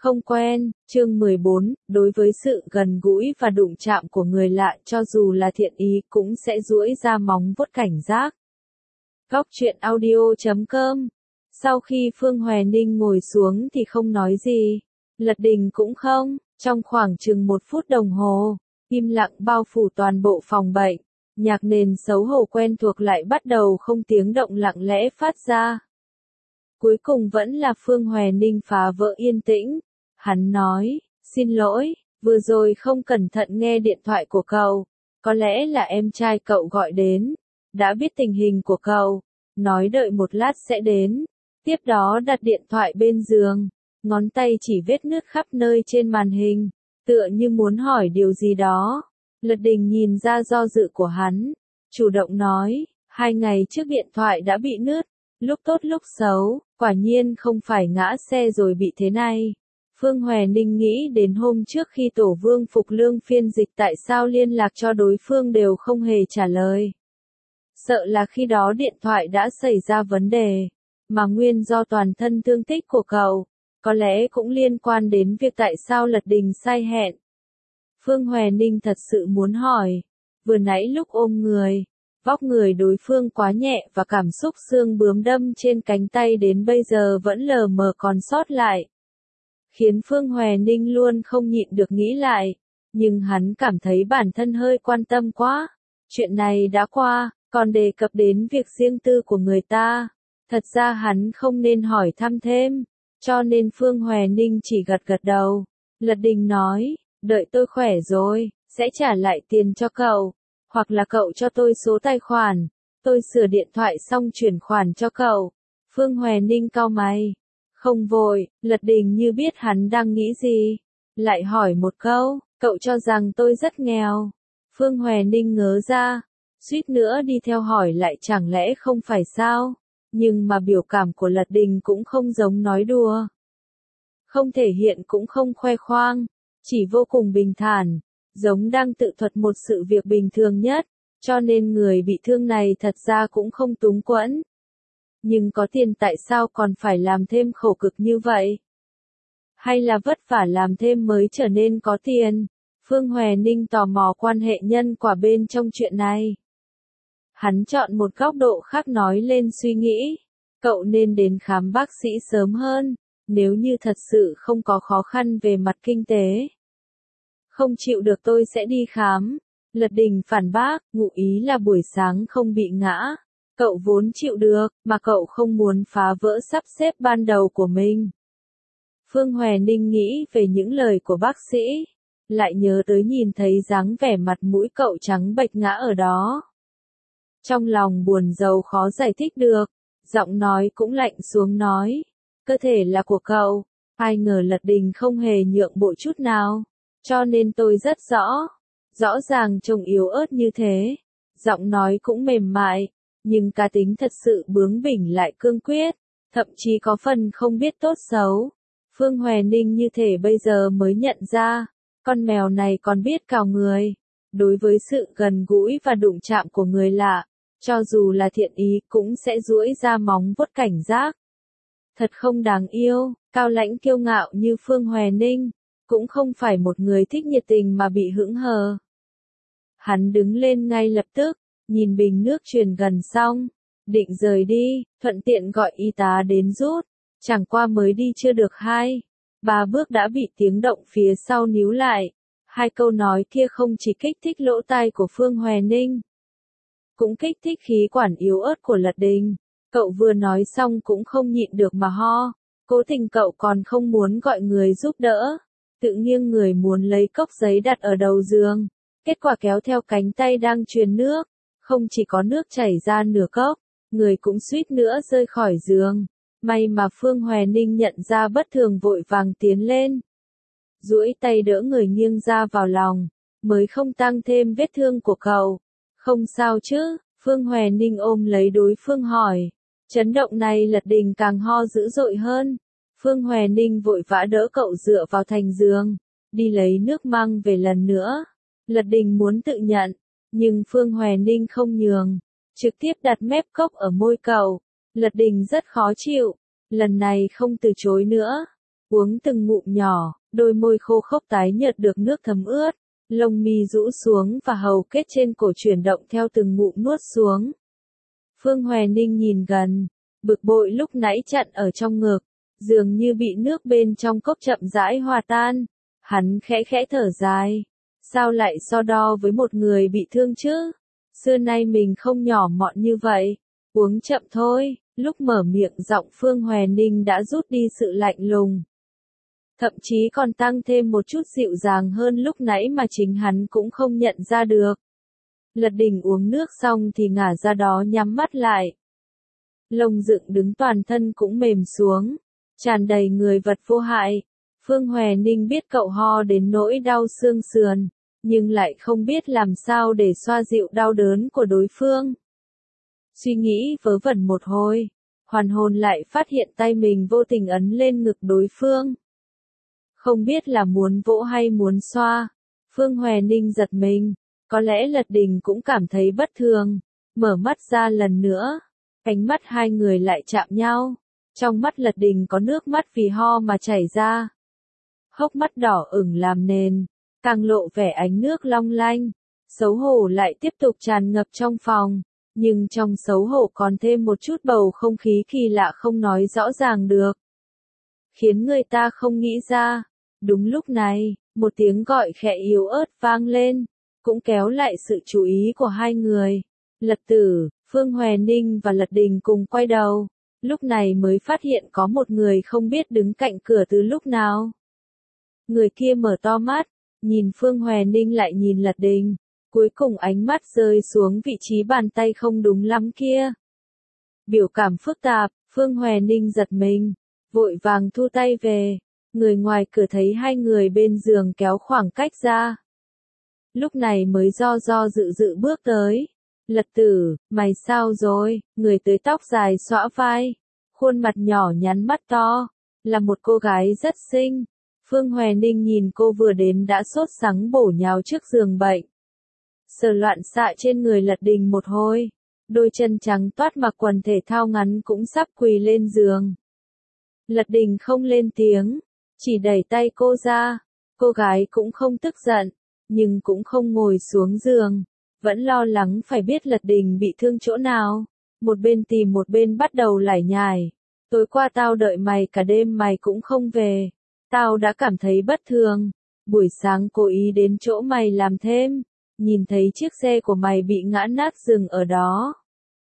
Không quen, chương 14, đối với sự gần gũi và đụng chạm của người lạ cho dù là thiện ý cũng sẽ duỗi ra móng vuốt cảnh giác. Góc truyện audio.com. Sau khi Phương Hoè Ninh ngồi xuống thì không nói gì. Lật Đình cũng không, trong khoảng chừng 1 phút đồng hồ, im lặng bao phủ toàn bộ phòng bệnh. Nhạc nền xấu hổ quen thuộc lại bắt đầu không tiếng động lặng lẽ phát ra. Cuối cùng vẫn là Phương Hoè Ninh phá vỡ yên tĩnh. Hắn nói, xin lỗi, vừa rồi không cẩn thận nghe điện thoại của cậu. Có lẽ là em trai cậu gọi đến. Đã biết tình hình của cậu. Nói đợi một lát sẽ đến. Tiếp đó đặt điện thoại bên giường. Ngón tay chỉ vết nứt khắp nơi trên màn hình. Tựa như muốn hỏi điều gì đó. Lật Đình nhìn ra do dự của hắn. Chủ động nói, 2 ngày trước điện thoại đã bị nứt. Lúc tốt lúc xấu, quả nhiên không phải ngã xe rồi bị thế này. Phương Hoè Ninh nghĩ đến hôm trước khi Tổ Vương Phục Lương phiên dịch tại sao liên lạc cho đối phương đều không hề trả lời. Sợ là khi đó điện thoại đã xảy ra vấn đề, mà nguyên do toàn thân thương tích của cậu, có lẽ cũng liên quan đến việc tại sao Lật Đình sai hẹn. Phương Hoè Ninh thật sự muốn hỏi, vừa nãy lúc ôm người, vóc người đối phương quá nhẹ và cảm xúc xương bướm đâm trên cánh tay đến bây giờ vẫn lờ mờ còn sót lại. Khiến Phương Hoè Ninh luôn không nhịn được nghĩ lại, nhưng hắn cảm thấy bản thân hơi quan tâm quá. Chuyện này đã qua, còn đề cập đến việc riêng tư của người ta. Thật ra hắn không nên hỏi thăm thêm, cho nên Phương Hoè Ninh chỉ gật gật đầu. Lật Đình nói, đợi tôi khỏe rồi, sẽ trả lại tiền cho cậu. Hoặc là cậu cho tôi số tài khoản, tôi sửa điện thoại xong chuyển khoản cho cậu. Phương Hoè Ninh cau mày. Không vội, Lật Đình như biết hắn đang nghĩ gì. Lại hỏi một câu, cậu cho rằng tôi rất nghèo. Phương Hoè Ninh ngớ ra, suýt nữa đi theo hỏi lại chẳng lẽ không phải sao. Nhưng mà biểu cảm của Lật Đình cũng không giống nói đùa. Không thể hiện cũng không khoe khoang, chỉ vô cùng bình thản. Giống đang tự thuật một sự việc bình thường nhất, cho nên người bị thương này thật ra cũng không túng quẫn. Nhưng có tiền tại sao còn phải làm thêm khổ cực như vậy? Hay là vất vả làm thêm mới trở nên có tiền? Phương Hoè Ninh tò mò quan hệ nhân quả bên trong chuyện này. Hắn chọn một góc độ khác nói lên suy nghĩ. Cậu nên đến khám bác sĩ sớm hơn, nếu như thật sự không có khó khăn về mặt kinh tế. Không chịu được tôi sẽ đi khám. Lật Đình phản bác, ngụ ý là buổi sáng không bị ngã. Cậu vốn chịu được, mà cậu không muốn phá vỡ sắp xếp ban đầu của mình. Phương Hoè Ninh nghĩ về những lời của bác sĩ. Lại nhớ tới nhìn thấy dáng vẻ mặt mũi cậu trắng bệch ngã ở đó. Trong lòng buồn rầu khó giải thích được. Giọng nói cũng lạnh xuống nói. Cơ thể là của cậu. Ai ngờ Lật Đình không hề nhượng bộ chút nào. Cho nên tôi rất rõ ràng trông yếu ớt như thế. Giọng nói cũng mềm mại, nhưng cá tính thật sự bướng bỉnh lại cương quyết, thậm chí có phần không biết tốt xấu. Phương Hoè Ninh như thể bây giờ mới nhận ra, con mèo này còn biết cào người. Đối với sự gần gũi và đụng chạm của người lạ, cho dù là thiện ý cũng sẽ duỗi ra móng vuốt cảnh giác. Thật không đáng yêu, cao lãnh kiêu ngạo như Phương Hoè Ninh. Cũng không phải một người thích nhiệt tình mà bị hững hờ. Hắn đứng lên ngay lập tức, nhìn bình nước truyền gần xong, định rời đi, thuận tiện gọi y tá đến rút. Chẳng qua mới đi chưa được 2-3 bước đã bị tiếng động phía sau níu lại. 2 câu nói kia không chỉ kích thích lỗ tai của Phương Hoè Ninh, cũng kích thích khí quản yếu ớt của Lật Đình. Cậu vừa nói xong cũng không nhịn được mà ho. Cố tình cậu còn không muốn gọi người giúp đỡ. Tự nghiêng người muốn lấy cốc giấy đặt ở đầu giường. Kết quả kéo theo cánh tay đang truyền nước. Không chỉ có nước chảy ra nửa cốc, người cũng suýt nữa rơi khỏi giường. May mà Phương Hoè Ninh nhận ra bất thường vội vàng tiến lên. Duỗi tay đỡ người nghiêng ra vào lòng, mới không tăng thêm vết thương của cậu. Không sao chứ, Phương Hoè Ninh ôm lấy đối phương hỏi. Chấn động này Lật Đình càng ho dữ dội hơn. Phương Hoè Ninh vội vã đỡ cậu dựa vào thành giường, đi lấy nước mang về lần nữa. Lật Đình muốn tự nhận, nhưng Phương Hoè Ninh không nhường, trực tiếp đặt mép cốc ở môi cậu. Lật Đình rất khó chịu, lần này không từ chối nữa. uống từng ngụm nhỏ, đôi môi khô khốc tái nhợt được nước thấm ướt, lông mi rũ xuống và hầu kết trên cổ chuyển động theo từng ngụm nuốt xuống. Phương Hoè Ninh nhìn gần, bực bội lúc nãy chặn ở trong ngực, dường như bị nước bên trong cốc chậm rãi hòa tan. Hắn khẽ khẽ thở dài. Sao lại so đo với một người bị thương chứ? Xưa nay mình không nhỏ mọn như vậy. Uống chậm thôi. Lúc mở miệng giọng Phương Hoè Ninh đã rút đi sự lạnh lùng. Thậm chí còn tăng thêm một chút dịu dàng hơn lúc nãy mà chính hắn cũng không nhận ra được. Lật Đình uống nước xong thì ngả ra đó nhắm mắt lại. Lông dựng đứng toàn thân cũng mềm xuống, tràn đầy người vật vô hại. Phương Hoè Ninh biết cậu ho đến nỗi đau xương sườn, nhưng lại không biết làm sao để xoa dịu đau đớn của đối phương. Suy nghĩ vớ vẩn một hồi, hoàn hồn lại phát hiện tay mình vô tình ấn lên ngực đối phương. Không biết là muốn vỗ hay muốn xoa. Phương Hoè Ninh giật mình, có lẽ Lật Đình cũng cảm thấy bất thường, mở mắt ra lần nữa. Ánh mắt hai người lại chạm nhau. Trong mắt Lật Đình có nước mắt vì ho mà chảy ra. Hốc mắt đỏ ửng làm nền, càng lộ vẻ ánh nước long lanh. Xấu hổ lại tiếp tục tràn ngập trong phòng, nhưng trong xấu hổ còn thêm một chút bầu không khí kỳ lạ không nói rõ ràng được. Khiến người ta không nghĩ ra. Đúng lúc này, một tiếng gọi khẽ yếu ớt vang lên, cũng kéo lại sự chú ý của hai người. Lật Tử, Phương Hoè Ninh và Lật Đình cùng quay đầu, lúc này mới phát hiện có một người không biết đứng cạnh cửa từ lúc nào. Người kia mở to mắt, nhìn Phương Hoè Ninh lại nhìn Lật Đình, cuối cùng ánh mắt rơi xuống vị trí bàn tay không đúng lắm kia. Biểu cảm phức tạp, Phương Hoè Ninh giật mình, vội vàng thu tay về. Người ngoài cửa thấy hai người bên giường kéo khoảng cách ra. Lúc này mới do dự bước tới. Lật Tử, mày sao rồi? Người tới tóc dài xõa vai, khuôn mặt nhỏ nhắn mắt to, là một cô gái rất xinh. Phương Hoè Ninh nhìn cô vừa đến đã sốt sắng bổ nhào trước giường bệnh. Sờ loạn xạ trên người Lật Đình một hồi, đôi chân trắng toát mặc quần thể thao ngắn cũng sắp quỳ lên giường. Lật Đình không lên tiếng, chỉ đẩy tay cô ra. Cô gái cũng không tức giận, nhưng cũng không ngồi xuống giường, vẫn lo lắng phải biết Lật Đình bị thương chỗ nào. Một bên tìm một bên bắt đầu lải nhải. Tối qua tao đợi mày cả đêm mày cũng không về. Tao đã cảm thấy bất thường. Buổi sáng cố ý đến chỗ mày làm thêm. Nhìn thấy chiếc xe của mày bị ngã nát dừng ở đó.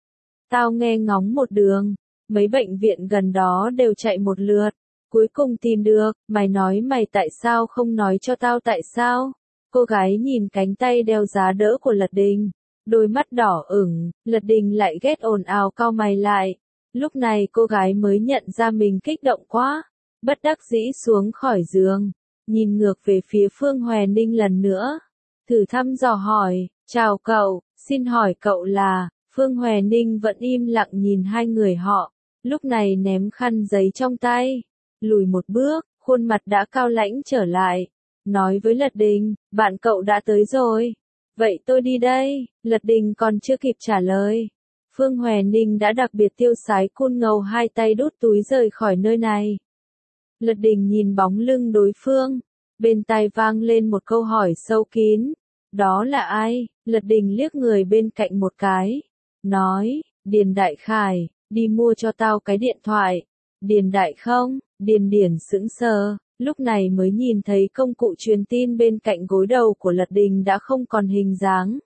Tao nghe ngóng một đường. Mấy bệnh viện gần đó đều chạy một lượt. Cuối cùng tìm được, mày nói mày tại sao không nói cho tao tại sao? Cô gái nhìn cánh tay đeo giá đỡ của Lật Đình, đôi mắt đỏ ửng. Lật Đình lại ghét ồn ào cau mày lại. Lúc này cô gái mới nhận ra mình kích động quá, bất đắc dĩ xuống khỏi giường, nhìn ngược về phía Phương Hoè Ninh lần nữa, thử thăm dò hỏi, chào cậu, xin hỏi cậu là. Phương Hoè Ninh vẫn im lặng nhìn hai người họ, lúc này ném khăn giấy trong tay, lùi một bước, khuôn mặt đã cao lãnh trở lại, nói với Lật Đình, bạn cậu đã tới rồi. Vậy tôi đi đây. Lật Đình còn chưa kịp trả lời. Phương Hoè Ninh đã đặc biệt tiêu sái côn ngầu hai tay đút túi rời khỏi nơi này. Lật Đình nhìn bóng lưng đối phương, bên tai vang lên một câu hỏi sâu kín. Đó là ai? Lật Đình liếc người bên cạnh một cái, nói, Điền Đại Khải, đi mua cho tao cái điện thoại. Điền Đại không? Điền Điển sững sờ, lúc này mới nhìn thấy công cụ truyền tin bên cạnh gối đầu của Lật Đình đã không còn hình dáng.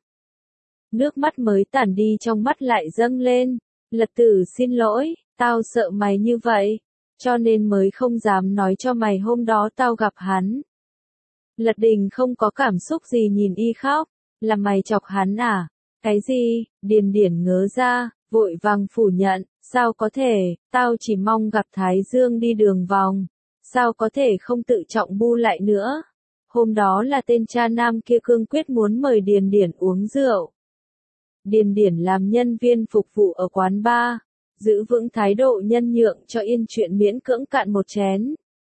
Nước mắt mới tản đi trong mắt lại dâng lên. Lật Tử xin lỗi, tao sợ mày như vậy, cho nên mới không dám nói cho mày hôm đó tao gặp hắn. Lật Đình không có cảm xúc gì nhìn y khóc, là mày chọc hắn à? Cái gì? Điền Điển ngớ ra, vội vàng phủ nhận, sao có thể, tao chỉ mong gặp Thái Dương đi đường vòng, sao có thể không tự trọng bu lại nữa. Hôm đó là tên cha nam kia cương quyết muốn mời Điền Điển uống rượu. Điền Điển làm nhân viên phục vụ ở quán bar, giữ vững thái độ nhân nhượng cho yên chuyện miễn cưỡng cạn một chén.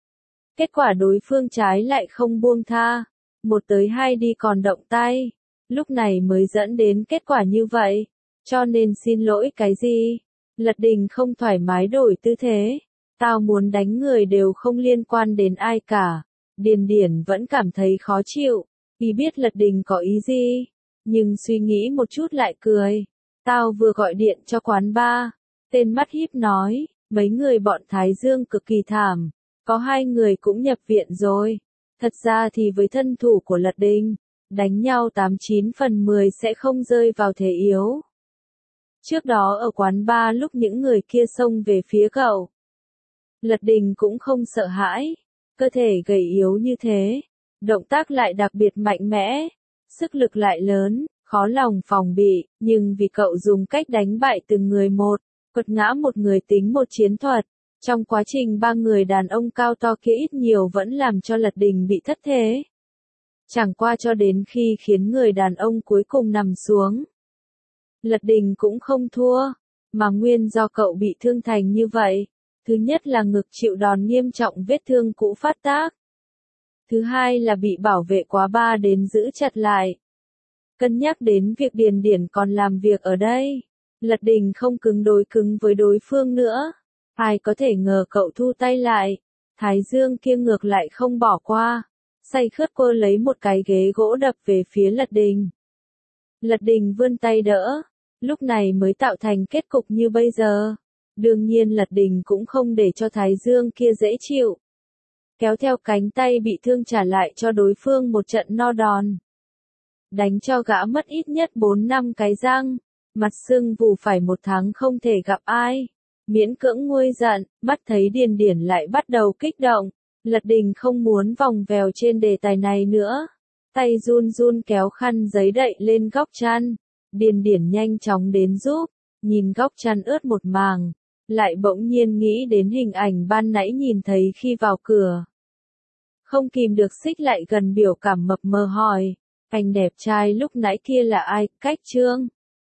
Kết quả đối phương trái lại không buông tha, một tới hai đi còn động tay, lúc này mới dẫn đến kết quả như vậy, cho nên xin lỗi cái gì? Lật Đình không thoải mái đổi tư thế, Tao muốn đánh người đều không liên quan đến ai cả. Điền Điển vẫn cảm thấy khó chịu. Y biết Lật Đình có ý gì, nhưng suy nghĩ một chút lại cười. Tao vừa gọi điện cho quán bar. Tên mắt híp nói, mấy người bọn Thái Dương cực kỳ thảm. Có 2 người cũng nhập viện rồi. Thật ra thì với thân thủ của Lật Đình, đánh nhau 89 phần 10 sẽ không rơi vào thế yếu. Trước đó ở quán bar lúc những người kia xông về phía cậu, Lật Đình cũng không sợ hãi. Cơ thể gầy yếu như thế, động tác lại đặc biệt mạnh mẽ, sức lực lại lớn, khó lòng phòng bị, nhưng vì cậu dùng cách đánh bại từng người một, quật ngã một người tính một chiến thuật. Trong quá trình 3 người đàn ông cao to kia ít nhiều vẫn làm cho Lật Đình bị thất thế. Chẳng qua cho đến khi khiến người đàn ông cuối cùng nằm xuống, Lật Đình cũng không thua, mà nguyên do cậu bị thương thành như vậy. Thứ nhất là ngực chịu đòn nghiêm trọng vết thương cũ phát tác. Thứ hai là bị bảo vệ quá ba đến giữ chặt lại. Cân nhắc đến việc Điền Điển còn làm việc ở đây, Lật Đình không cứng với đối phương nữa. Ai có thể ngờ cậu thu tay lại. Thái Dương kia ngược lại không bỏ qua. Say khướt cô lấy một cái ghế gỗ đập về phía Lật Đình. Lật Đình vươn tay đỡ. Lúc này mới tạo thành kết cục như bây giờ. Đương nhiên Lật Đình cũng không để cho Thái Dương kia dễ chịu. Kéo theo cánh tay bị thương trả lại cho đối phương một trận no đòn. Đánh cho gã mất ít nhất 4-5 cái răng. Mặt sưng vù phải 1 tháng không thể gặp ai. Miễn cưỡng nguôi giận, mắt thấy Điền Điển lại bắt đầu kích động. Lật Đình không muốn vòng vèo trên đề tài này nữa. Tay run run kéo khăn giấy đậy lên góc chăn. Điền Điển nhanh chóng đến giúp. Nhìn góc chăn ướt một màng. Lại bỗng nhiên nghĩ đến hình ảnh ban nãy nhìn thấy khi vào cửa. Không kìm được xích lại gần biểu cảm mập mờ hỏi. Anh đẹp trai lúc nãy kia là ai? Cách Trương.